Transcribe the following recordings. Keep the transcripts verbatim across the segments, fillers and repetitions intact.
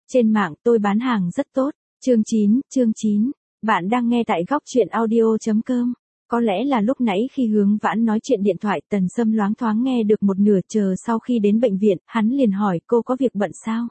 Trên mạng tôi bán hàng rất tốt. Chương chín, chương chín. Bạn đang nghe tại góc truyện audio chấm com. Có lẽ là lúc nãy khi Hướng Vãn nói chuyện điện thoại, Tần Sâm loáng thoáng nghe được một nửa. Chờ sau khi đến bệnh viện, hắn liền hỏi cô có việc bận sao?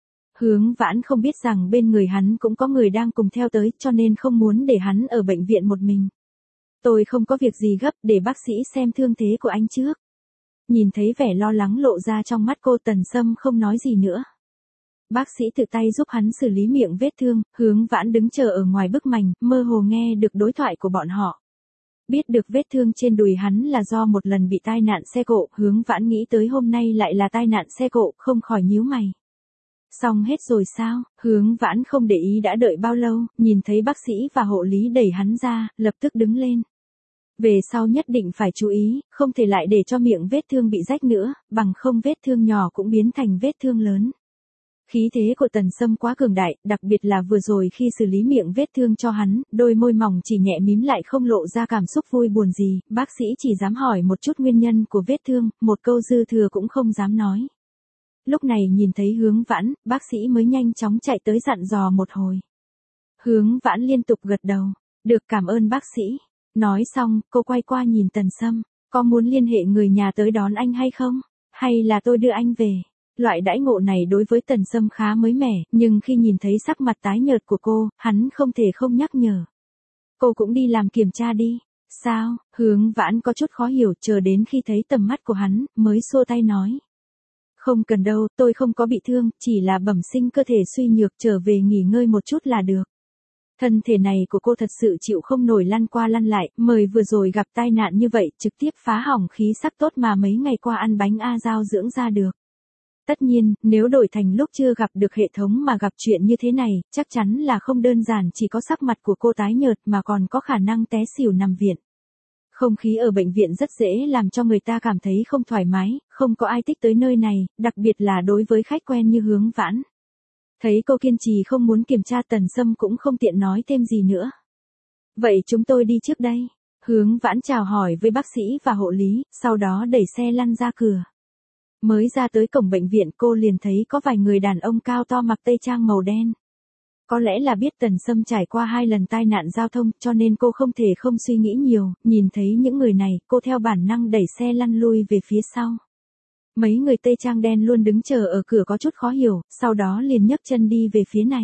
Hướng Vãn không biết rằng bên người hắn cũng có người đang cùng theo tới, cho nên không muốn để hắn ở bệnh viện một mình. Tôi không có việc gì gấp, để bác sĩ xem thương thế của anh trước. Nhìn thấy vẻ lo lắng lộ ra trong mắt cô, Tần Sâm không nói gì nữa. Bác sĩ tự tay giúp hắn xử lý miệng vết thương. Hướng Vãn đứng chờ ở ngoài bức mành, mơ hồ nghe được đối thoại của bọn họ. Biết được vết thương trên đùi hắn là do một lần bị tai nạn xe cộ. Hướng Vãn nghĩ tới hôm nay lại là tai nạn xe cộ, không khỏi nhíu mày. Xong hết rồi sao? Hướng Vãn không để ý đã đợi bao lâu, nhìn thấy bác sĩ và hộ lý đẩy hắn ra, lập tức đứng lên. Về sau nhất định phải chú ý, không thể lại để cho miệng vết thương bị rách nữa, bằng không vết thương nhỏ cũng biến thành vết thương lớn. Khí thế của Tần Sâm quá cường đại, đặc biệt là vừa rồi khi xử lý miệng vết thương cho hắn, đôi môi mỏng chỉ nhẹ mím lại không lộ ra cảm xúc vui buồn gì, bác sĩ chỉ dám hỏi một chút nguyên nhân của vết thương, một câu dư thừa cũng không dám nói. Lúc này nhìn thấy Hướng Vãn, bác sĩ mới nhanh chóng chạy tới dặn dò một hồi. Hướng Vãn liên tục gật đầu, được cảm ơn bác sĩ. Nói xong, cô quay qua nhìn Tần Sâm, có muốn liên hệ người nhà tới đón anh hay không? Hay là tôi đưa anh về? Loại đãi ngộ này đối với Tần Sâm khá mới mẻ, nhưng khi nhìn thấy sắc mặt tái nhợt của cô, hắn không thể không nhắc nhở. Cô cũng đi làm kiểm tra đi. Sao? Hướng Vãn có chút khó hiểu, chờ đến khi thấy tầm mắt của hắn, mới xua tay nói. Không cần đâu, tôi không có bị thương, chỉ là bẩm sinh cơ thể suy nhược, trở về nghỉ ngơi một chút là được. Thân thể này của cô thật sự chịu không nổi lăn qua lăn lại, mời vừa rồi gặp tai nạn như vậy, trực tiếp phá hỏng khí sắc tốt mà mấy ngày qua ăn bánh A Giao dưỡng ra được. Tất nhiên, nếu đổi thành lúc chưa gặp được hệ thống mà gặp chuyện như thế này, chắc chắn là không đơn giản chỉ có sắc mặt của cô tái nhợt mà còn có khả năng té xỉu nằm viện. Không khí ở bệnh viện rất dễ làm cho người ta cảm thấy không thoải mái, không có ai thích tới nơi này, đặc biệt là đối với khách quen như Hướng Vãn. Thấy cô kiên trì không muốn kiểm tra, Tần Sâm cũng không tiện nói thêm gì nữa. Vậy chúng tôi đi trước đây. Hướng Vãn chào hỏi với bác sĩ và hộ lý, sau đó đẩy xe lăn ra cửa. Mới ra tới cổng bệnh viện cô liền thấy có vài người đàn ông cao to mặc tây trang màu đen. Có lẽ là biết Tần Sâm trải qua hai lần tai nạn giao thông cho nên cô không thể không suy nghĩ nhiều, nhìn thấy những người này, cô theo bản năng đẩy xe lăn lui về phía sau. Mấy người tây trang đen luôn đứng chờ ở cửa có chút khó hiểu, sau đó liền nhấc chân đi về phía này.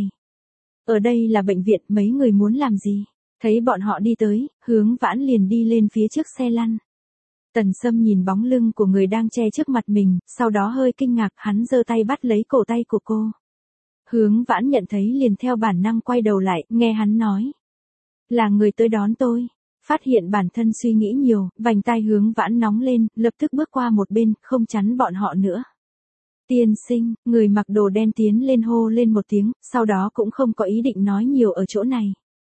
Ở đây là bệnh viện, mấy người muốn làm gì? Thấy bọn họ đi tới, Hướng Vãn liền đi lên phía trước xe lăn. Tần Sâm nhìn bóng lưng của người đang che trước mặt mình, sau đó hơi kinh ngạc, hắn giơ tay bắt lấy cổ tay của cô. Hướng Vãn nhận thấy liền theo bản năng quay đầu lại, nghe hắn nói. Là người tới đón tôi. Phát hiện bản thân suy nghĩ nhiều, vành tai Hướng Vãn nóng lên, lập tức bước qua một bên, không chắn bọn họ nữa. Tiên sinh, người mặc đồ đen tiến lên hô lên một tiếng, sau đó cũng không có ý định nói nhiều ở chỗ này.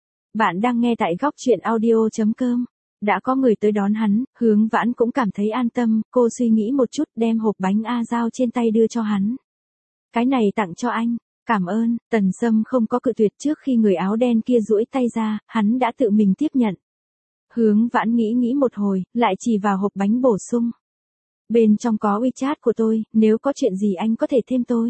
Bạn đang nghe tại góc truyện audio chấm com. Đã có người tới đón hắn, Hướng Vãn cũng cảm thấy an tâm, cô suy nghĩ một chút đem hộp bánh A Giao trên tay đưa cho hắn. Cái này tặng cho anh. Cảm ơn. Tần Sâm không có cự tuyệt, trước khi người áo đen kia duỗi tay ra, hắn đã tự mình tiếp nhận. Hướng Vãn nghĩ nghĩ một hồi, lại chỉ vào hộp bánh bổ sung. Bên trong có WeChat của tôi, nếu có chuyện gì anh có thể thêm tôi.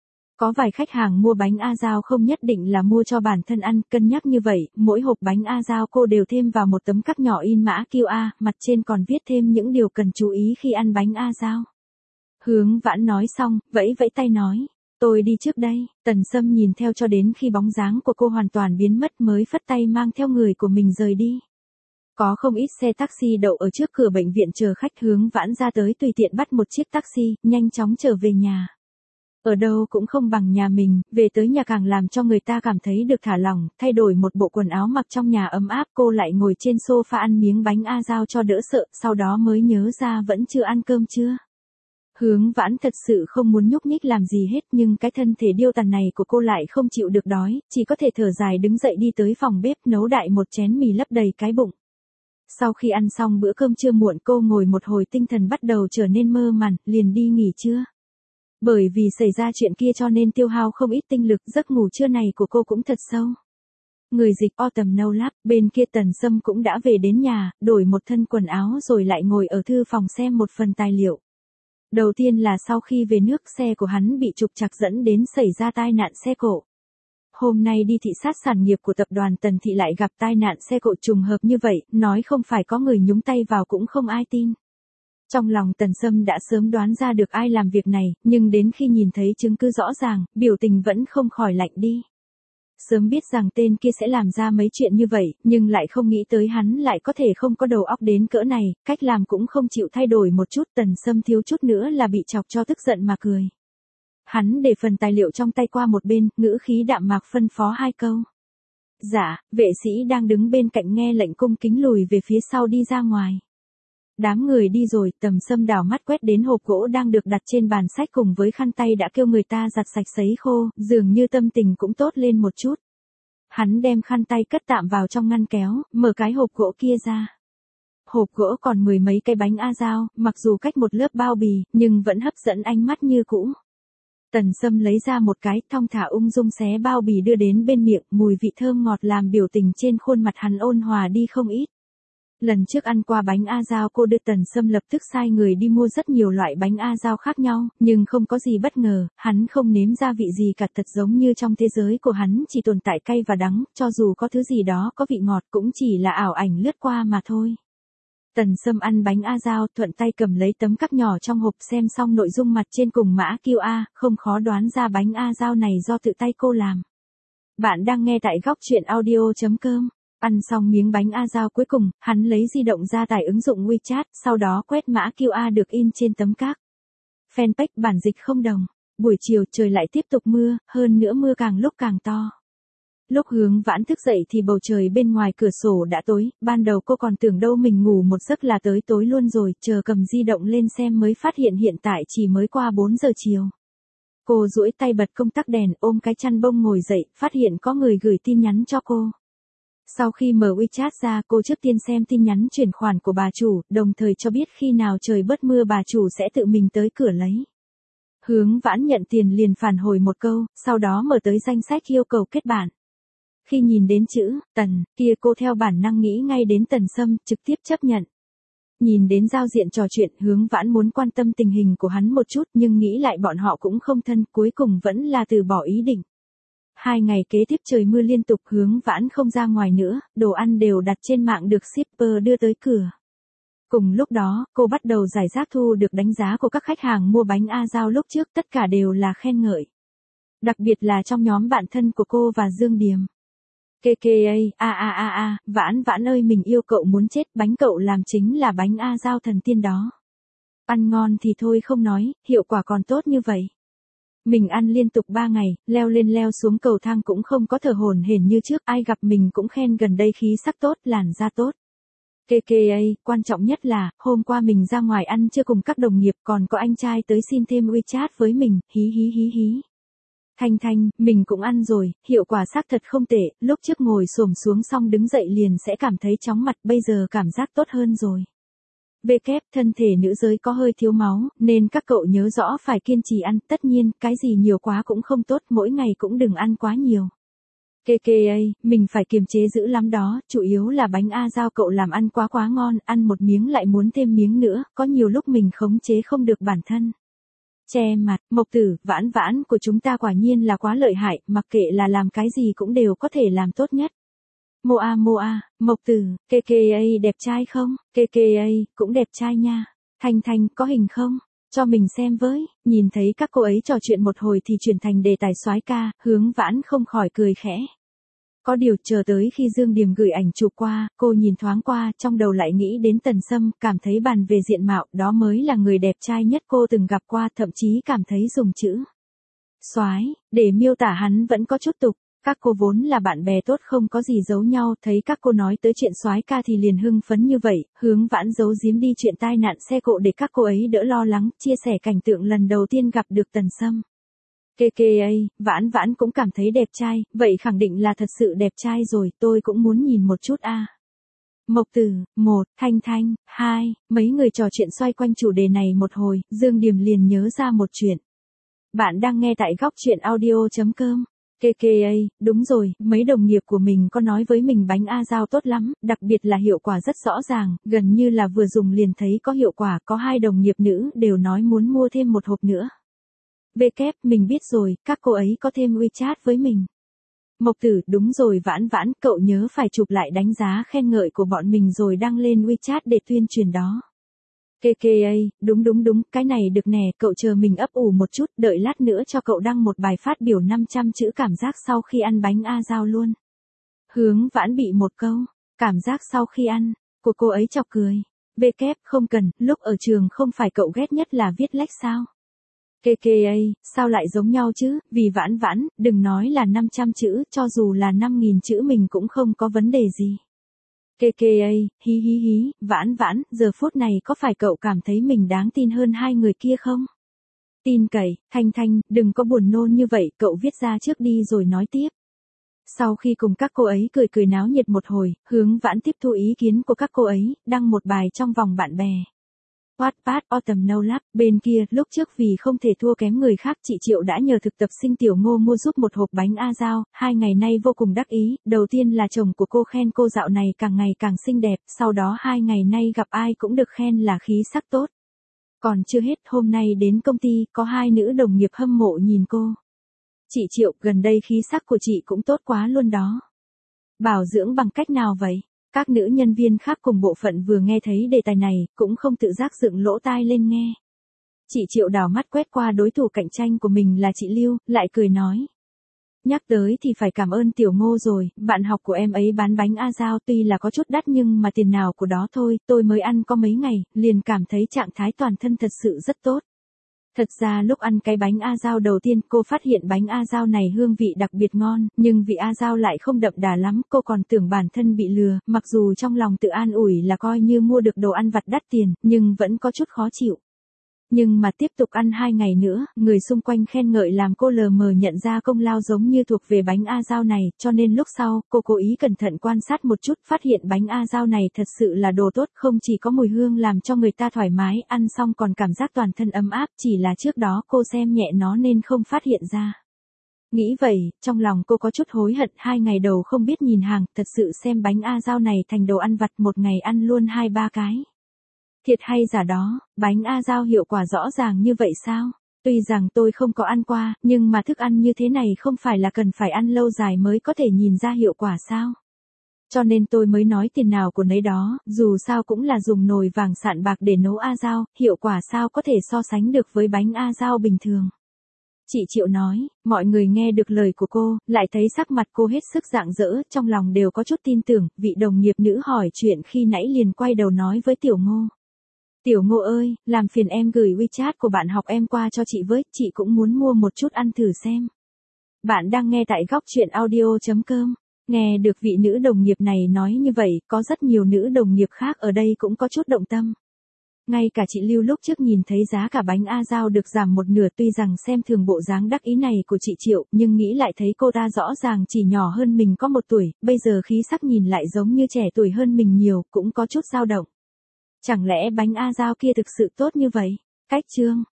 Có vài khách hàng mua bánh A Giao không nhất định là mua cho bản thân ăn, cân nhắc như vậy, mỗi hộp bánh A Giao cô đều thêm vào một tấm card nhỏ in mã quy rờ, mặt trên còn viết thêm những điều cần chú ý khi ăn bánh A Giao. Hướng Vãn nói xong, vẫy vẫy tay nói. Tôi đi trước đây. Tần Sâm nhìn theo cho đến khi bóng dáng của cô hoàn toàn biến mất mới phất tay mang theo người của mình rời đi. Có không ít xe taxi đậu ở trước cửa bệnh viện chờ khách. Hướng Vãn ra tới tùy tiện bắt một chiếc taxi, nhanh chóng trở về nhà. Ở đâu cũng không bằng nhà mình, về tới nhà càng làm cho người ta cảm thấy được thả lỏng, thay đổi một bộ quần áo mặc trong nhà ấm áp, cô lại ngồi trên sofa ăn miếng bánh A Giao cho đỡ sợ, sau đó mới nhớ ra vẫn chưa ăn cơm trưa. Hướng Vãn thật sự không muốn nhúc nhích làm gì hết, nhưng cái thân thể điêu tàn này của cô lại không chịu được đói, chỉ có thể thở dài đứng dậy đi tới phòng bếp nấu đại một chén mì lấp đầy cái bụng. Sau khi ăn xong bữa cơm trưa muộn, cô ngồi một hồi tinh thần bắt đầu trở nên mơ màng, liền đi nghỉ trưa. Bởi vì xảy ra chuyện kia cho nên tiêu hao không ít tinh lực, giấc ngủ trưa này của cô cũng thật sâu. Người dịch Autumn No Lab, bên kia Tần Sâm cũng đã về đến nhà, đổi một thân quần áo rồi lại ngồi ở thư phòng xem một phần tài liệu. Đầu tiên là sau khi về nước xe của hắn bị trục trặc dẫn đến xảy ra tai nạn xe cộ. Hôm nay đi thị sát sản nghiệp của tập đoàn Tần Thị lại gặp tai nạn xe cộ trùng hợp như vậy, nói không phải có người nhúng tay vào cũng không ai tin. Trong lòng Tần Sâm đã sớm đoán ra được ai làm việc này, nhưng đến khi nhìn thấy chứng cứ rõ ràng, biểu tình vẫn không khỏi lạnh đi. Sớm biết rằng tên kia sẽ làm ra mấy chuyện như vậy, nhưng lại không nghĩ tới hắn lại có thể không có đầu óc đến cỡ này, cách làm cũng không chịu thay đổi một chút. Tần Sâm thiếu chút nữa là bị chọc cho tức giận mà cười. Hắn để phần tài liệu trong tay qua một bên, ngữ khí đạm mạc phân phó hai câu. Dạ, vệ sĩ đang đứng bên cạnh nghe lệnh cung kính lùi về phía sau đi ra ngoài. Đám người đi rồi, Tần Sâm đảo mắt quét đến hộp gỗ đang được đặt trên bàn sách cùng với khăn tay đã kêu người ta giặt sạch sấy khô, dường như tâm tình cũng tốt lên một chút. Hắn đem khăn tay cất tạm vào trong ngăn kéo, mở cái hộp gỗ kia ra. Hộp gỗ còn mười mấy cái bánh a dao, mặc dù cách một lớp bao bì, nhưng vẫn hấp dẫn ánh mắt như cũ. Tần Sâm lấy ra một cái, thong thả ung dung xé bao bì đưa đến bên miệng, mùi vị thơm ngọt làm biểu tình trên khuôn mặt hắn ôn hòa đi không ít. Lần trước ăn qua bánh a dao cô đưa Tần Sâm lập tức sai người đi mua rất nhiều loại bánh a dao khác nhau, nhưng không có gì bất ngờ, hắn không nếm ra vị gì cả, thật giống như trong thế giới của hắn chỉ tồn tại cay và đắng, cho dù có thứ gì đó có vị ngọt cũng chỉ là ảo ảnh lướt qua mà thôi. Tần Sâm ăn bánh a dao, thuận tay cầm lấy tấm cáp nhỏ trong hộp xem xong nội dung mặt trên cùng mã quy rờ, không khó đoán ra bánh a dao này do tự tay cô làm. Bạn đang nghe tại góc truyện audio chấm com. Ăn xong miếng bánh a dao cuối cùng, hắn lấy di động ra tải ứng dụng WeChat, sau đó quét mã quy rờ được in trên tấm cáp. Fanpage bản dịch không đồng. Buổi chiều trời lại tiếp tục mưa, hơn nữa mưa càng lúc càng to. Lúc Hướng Vãn thức dậy thì bầu trời bên ngoài cửa sổ đã tối, ban đầu cô còn tưởng đâu mình ngủ một giấc là tới tối luôn rồi, chờ cầm di động lên xem mới phát hiện hiện tại chỉ mới qua bốn giờ chiều. Cô duỗi tay bật công tắc đèn, ôm cái chăn bông ngồi dậy, phát hiện có người gửi tin nhắn cho cô. Sau khi mở WeChat ra, cô trước tiên xem tin nhắn chuyển khoản của bà chủ, đồng thời cho biết khi nào trời bớt mưa bà chủ sẽ tự mình tới cửa lấy. Hướng Vãn nhận tiền liền phản hồi một câu, sau đó mở tới danh sách yêu cầu kết bạn. Khi nhìn đến chữ Tần kia cô theo bản năng nghĩ ngay đến Tần Sâm, trực tiếp chấp nhận. Nhìn đến giao diện trò chuyện, Hướng Vãn muốn quan tâm tình hình của hắn một chút, nhưng nghĩ lại bọn họ cũng không thân, cuối cùng vẫn là từ bỏ ý định. Hai ngày kế tiếp trời mưa liên tục, Hướng Vãn không ra ngoài nữa, đồ ăn đều đặt trên mạng được shipper đưa tới cửa. Cùng lúc đó, cô bắt đầu giải rác thu được đánh giá của các khách hàng mua bánh a dao lúc trước, tất cả đều là khen ngợi. Đặc biệt là trong nhóm bạn thân của cô và Dương Điềm. Kê kê a, a a a a, Vãn Vãn ơi mình yêu cậu muốn chết, bánh cậu làm chính là bánh a dao thần tiên đó. Ăn ngon thì thôi không nói, hiệu quả còn tốt như vậy. Mình ăn liên tục ba ngày, leo lên leo xuống cầu thang cũng không có thở hổn hển như trước, ai gặp mình cũng khen gần đây khí sắc tốt, làn da tốt. Kê kê a, quan trọng nhất là, hôm qua mình ra ngoài ăn trưa cùng các đồng nghiệp còn có anh trai tới xin thêm WeChat với mình, hí hí hí hí. Thanh Thanh, mình cũng ăn rồi, hiệu quả xác thật không tệ, lúc trước ngồi xổm xuống xong đứng dậy liền sẽ cảm thấy chóng mặt, bây giờ cảm giác tốt hơn rồi. Bê kép, thân thể nữ giới có hơi thiếu máu, nên các cậu nhớ rõ phải kiên trì ăn, tất nhiên, cái gì nhiều quá cũng không tốt, mỗi ngày cũng đừng ăn quá nhiều. Kê kê a, mình phải kiềm chế dữ lắm đó, chủ yếu là bánh a dao cậu làm ăn quá quá ngon, ăn một miếng lại muốn thêm miếng nữa, có nhiều lúc mình khống chế không được bản thân. Che mặt, Mộc Tử, Vãn Vãn của chúng ta quả nhiên là quá lợi hại, mặc kệ là làm cái gì cũng đều có thể làm tốt nhất. Moa Moa, Mộc Tử, kê kê a đẹp trai không? Kê kê a, cũng đẹp trai nha. Thanh Thanh, có hình không? Cho mình xem với. Nhìn thấy các cô ấy trò chuyện một hồi thì chuyển thành đề tài soái ca, Hướng Vãn không khỏi cười khẽ. Có điều chờ tới khi Dương Điềm gửi ảnh chụp qua, cô nhìn thoáng qua, trong đầu lại nghĩ đến Tần Sâm, cảm thấy bàn về diện mạo, đó mới là người đẹp trai nhất cô từng gặp qua, thậm chí cảm thấy dùng chữ soái để miêu tả hắn vẫn có chút tục. Các cô vốn là bạn bè tốt không có gì giấu nhau, thấy các cô nói tới chuyện soái ca thì liền hưng phấn như vậy, Hướng Vãn giấu giếm đi chuyện tai nạn xe cộ để các cô ấy đỡ lo lắng, chia sẻ cảnh tượng lần đầu tiên gặp được Tần Sâm. Kê kê a, Vãn Vãn cũng cảm thấy đẹp trai, vậy khẳng định là thật sự đẹp trai rồi, tôi cũng muốn nhìn một chút a. À. Mộc Tử, một, Thanh Thanh, hai, mấy người trò chuyện xoay quanh chủ đề này một hồi, Dương Điềm liền nhớ ra một chuyện. Bạn đang nghe tại góc truyện audio chấm com. ca ca a, đúng rồi, mấy đồng nghiệp của mình có nói với mình bánh A Dao tốt lắm, đặc biệt là hiệu quả rất rõ ràng, gần như là vừa dùng liền thấy có hiệu quả, có hai đồng nghiệp nữ đều nói muốn mua thêm một hộp nữa. vê kép, mình biết rồi, các cô ấy có thêm WeChat với mình. Mộc Tử, đúng rồi Vãn Vãn, cậu nhớ phải chụp lại đánh giá khen ngợi của bọn mình rồi đăng lên WeChat để tuyên truyền đó. ca ca a, đúng đúng đúng, cái này được nè, cậu chờ mình ấp ủ một chút, đợi lát nữa cho cậu đăng một bài phát biểu năm trăm chữ cảm giác sau khi ăn bánh A Dao luôn. Hướng Vãn bị một câu, cảm giác sau khi ăn, của cô ấy chọc cười. vê kép, không cần, lúc ở trường không phải cậu ghét nhất là viết lách sao? ca ca a, sao lại giống nhau chứ, vì Vãn Vãn, đừng nói là năm trăm chữ, cho dù là năm nghìn chữ mình cũng không có vấn đề gì. ca ca a, hí hí hí, Vãn Vãn, giờ phút này có phải cậu cảm thấy mình đáng tin hơn hai người kia không? Tin cậy, Thanh Thanh, đừng có buồn nôn như vậy, cậu viết ra trước đi rồi nói tiếp. Sau khi cùng các cô ấy cười cười náo nhiệt một hồi, Hướng Vãn tiếp thu ý kiến của các cô ấy, đăng một bài trong vòng bạn bè. Wattpad Autumn No Lab, bên kia, lúc trước vì không thể thua kém người khác, chị Triệu đã nhờ thực tập sinh Tiểu Ngô mua giúp một hộp bánh A Dao, hai ngày nay vô cùng đắc ý, đầu tiên là chồng của cô khen cô dạo này càng ngày càng xinh đẹp, sau đó hai ngày nay gặp ai cũng được khen là khí sắc tốt. Còn chưa hết, hôm nay đến công ty, có hai nữ đồng nghiệp hâm mộ nhìn cô. Chị Triệu, gần đây khí sắc của chị cũng tốt quá luôn đó. Bảo dưỡng bằng cách nào vậy? Các nữ nhân viên khác cùng bộ phận vừa nghe thấy đề tài này, cũng không tự giác dựng lỗ tai lên nghe. Chị Triệu đảo mắt quét qua đối thủ cạnh tranh của mình là chị Lưu, lại cười nói. Nhắc tới thì phải cảm ơn Tiểu Ngô rồi, bạn học của em ấy bán bánh A Dao tuy là có chút đắt nhưng mà tiền nào của đó thôi, tôi mới ăn có mấy ngày, liền cảm thấy trạng thái toàn thân thật sự rất tốt. Thật ra lúc ăn cái bánh A Dao đầu tiên cô phát hiện bánh A Dao này hương vị đặc biệt ngon, nhưng vị A Dao lại không đậm đà lắm, cô còn tưởng bản thân bị lừa, mặc dù trong lòng tự an ủi là coi như mua được đồ ăn vặt đắt tiền, nhưng vẫn có chút khó chịu. Nhưng mà tiếp tục ăn hai ngày nữa, người xung quanh khen ngợi làm cô lờ mờ nhận ra công lao giống như thuộc về bánh A Dao này, cho nên lúc sau, cô cố ý cẩn thận quan sát một chút, phát hiện bánh A Dao này thật sự là đồ tốt, không chỉ có mùi hương làm cho người ta thoải mái, ăn xong còn cảm giác toàn thân ấm áp, chỉ là trước đó cô xem nhẹ nó nên không phát hiện ra. Nghĩ vậy, trong lòng cô có chút hối hận, hai ngày đầu không biết nhìn hàng, thật sự xem bánh A Dao này thành đồ ăn vặt, một ngày ăn luôn hai ba cái. Thiệt hay giả đó, bánh A Dao hiệu quả rõ ràng như vậy sao? Tuy rằng tôi không có ăn qua, nhưng mà thức ăn như thế này không phải là cần phải ăn lâu dài mới có thể nhìn ra hiệu quả sao? Cho nên tôi mới nói tiền nào của nấy đó, dù sao cũng là dùng nồi vàng sạn bạc để nấu A Dao, hiệu quả sao có thể so sánh được với bánh A Dao bình thường. Chị Triệu nói, mọi người nghe được lời của cô, lại thấy sắc mặt cô hết sức rạng rỡ, trong lòng đều có chút tin tưởng, vị đồng nghiệp nữ hỏi chuyện khi nãy liền quay đầu nói với Tiểu Ngô. Tiểu Ngô ơi, làm phiền em gửi WeChat của bạn học em qua cho chị với, chị cũng muốn mua một chút ăn thử xem. Bạn đang nghe tại góc truyện audio chấm com. Nghe được vị nữ đồng nghiệp này nói như vậy, có rất nhiều nữ đồng nghiệp khác ở đây cũng có chút động tâm. Ngay cả chị Lưu lúc trước nhìn thấy giá cả bánh A Dao được giảm một nửa, tuy rằng xem thường bộ dáng đắc ý này của chị Triệu, nhưng nghĩ lại thấy cô ta rõ ràng chỉ nhỏ hơn mình có một tuổi, bây giờ khí sắc nhìn lại giống như trẻ tuổi hơn mình nhiều, cũng có chút dao động. Chẳng lẽ bánh A Dao kia thực sự tốt như vậy? Cách chương